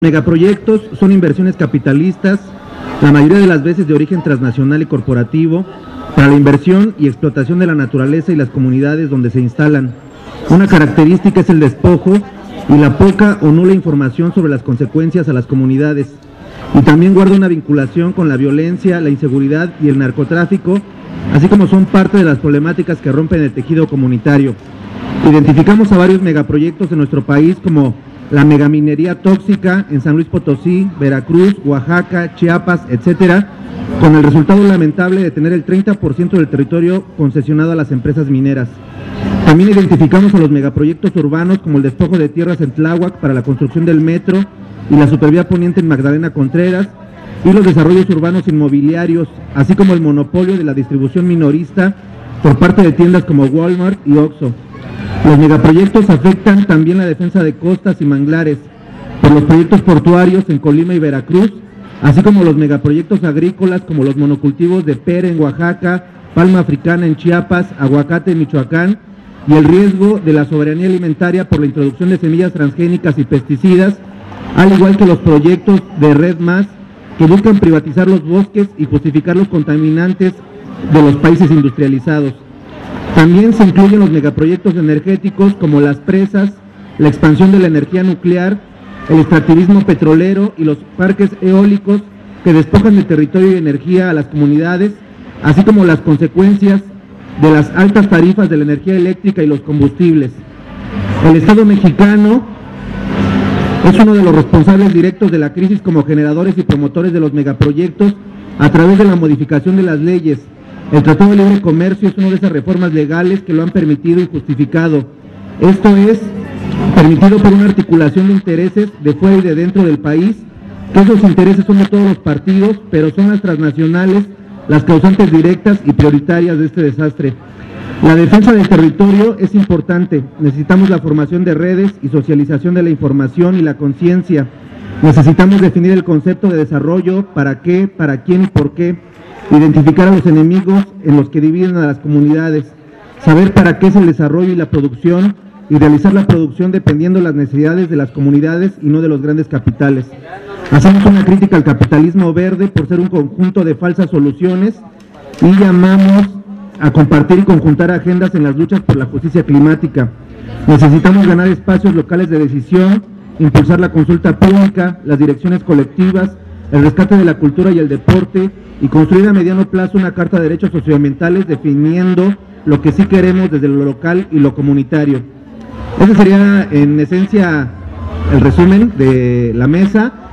Megaproyectos son inversiones capitalistas, la mayoría de las veces de origen transnacional y corporativo, para la inversión y explotación de la naturaleza y las comunidades donde se instalan. Una característica es el despojo y la poca o nula información sobre las consecuencias a las comunidades. Y también guarda una vinculación con la violencia, la inseguridad y el narcotráfico, así como son parte de las problemáticas que rompen el tejido comunitario. Identificamos a varios megaproyectos en nuestro país como la megaminería tóxica en San Luis Potosí, Veracruz, Oaxaca, Chiapas, etcétera, con el resultado lamentable de tener el 30% del territorio concesionado a las empresas mineras. También identificamos a los megaproyectos urbanos como el despojo de tierras en Tláhuac para la construcción del metro y la supervía poniente en Magdalena Contreras, y los desarrollos urbanos inmobiliarios, así como el monopolio de la distribución minorista por parte de tiendas como Walmart y Oxxo. Los megaproyectos afectan también la defensa de costas y manglares por los proyectos portuarios en Colima y Veracruz, así como los megaproyectos agrícolas como los monocultivos de pera en Oaxaca, palma africana en Chiapas, aguacate en Michoacán, y el riesgo de la soberanía alimentaria por la introducción de semillas transgénicas y pesticidas, al igual que los proyectos de Red Más que buscan privatizar los bosques y justificar los contaminantes de los países industrializados. También se incluyen los megaproyectos energéticos como las presas, la expansión de la energía nuclear, el extractivismo petrolero y los parques eólicos que despojan de territorio y energía a las comunidades, así como las consecuencias de las altas tarifas de la energía eléctrica y los combustibles. El Estado mexicano es uno de los responsables directos de la crisis como generadores y promotores de los megaproyectos a través de la modificación de las leyes. El Tratado de Libre Comercio es una de esas reformas legales que lo han permitido y justificado. Esto es permitido por una articulación de intereses de fuera y de dentro del país, que esos intereses son de todos los partidos, pero son las transnacionales las causantes directas y prioritarias de este desastre. La defensa del territorio es importante. Necesitamos la formación de redes y socialización de la información y la conciencia. Necesitamos definir el concepto de desarrollo, para qué, para quién y por qué. Identificar a los enemigos en los que dividen a las comunidades. Saber para qué es el desarrollo y la producción, y realizar la producción dependiendo de las necesidades de las comunidades y no de los grandes capitales. Hacemos una crítica al capitalismo verde por ser un conjunto de falsas soluciones y llamamos a compartir y conjuntar agendas en las luchas por la justicia climática. Necesitamos ganar espacios locales de decisión, impulsar la consulta pública, las direcciones colectivas, el rescate de la cultura y el deporte, y construir a mediano plazo una carta de derechos socioambientales definiendo lo que sí queremos desde lo local y lo comunitario. Ese sería en esencia el resumen de la mesa.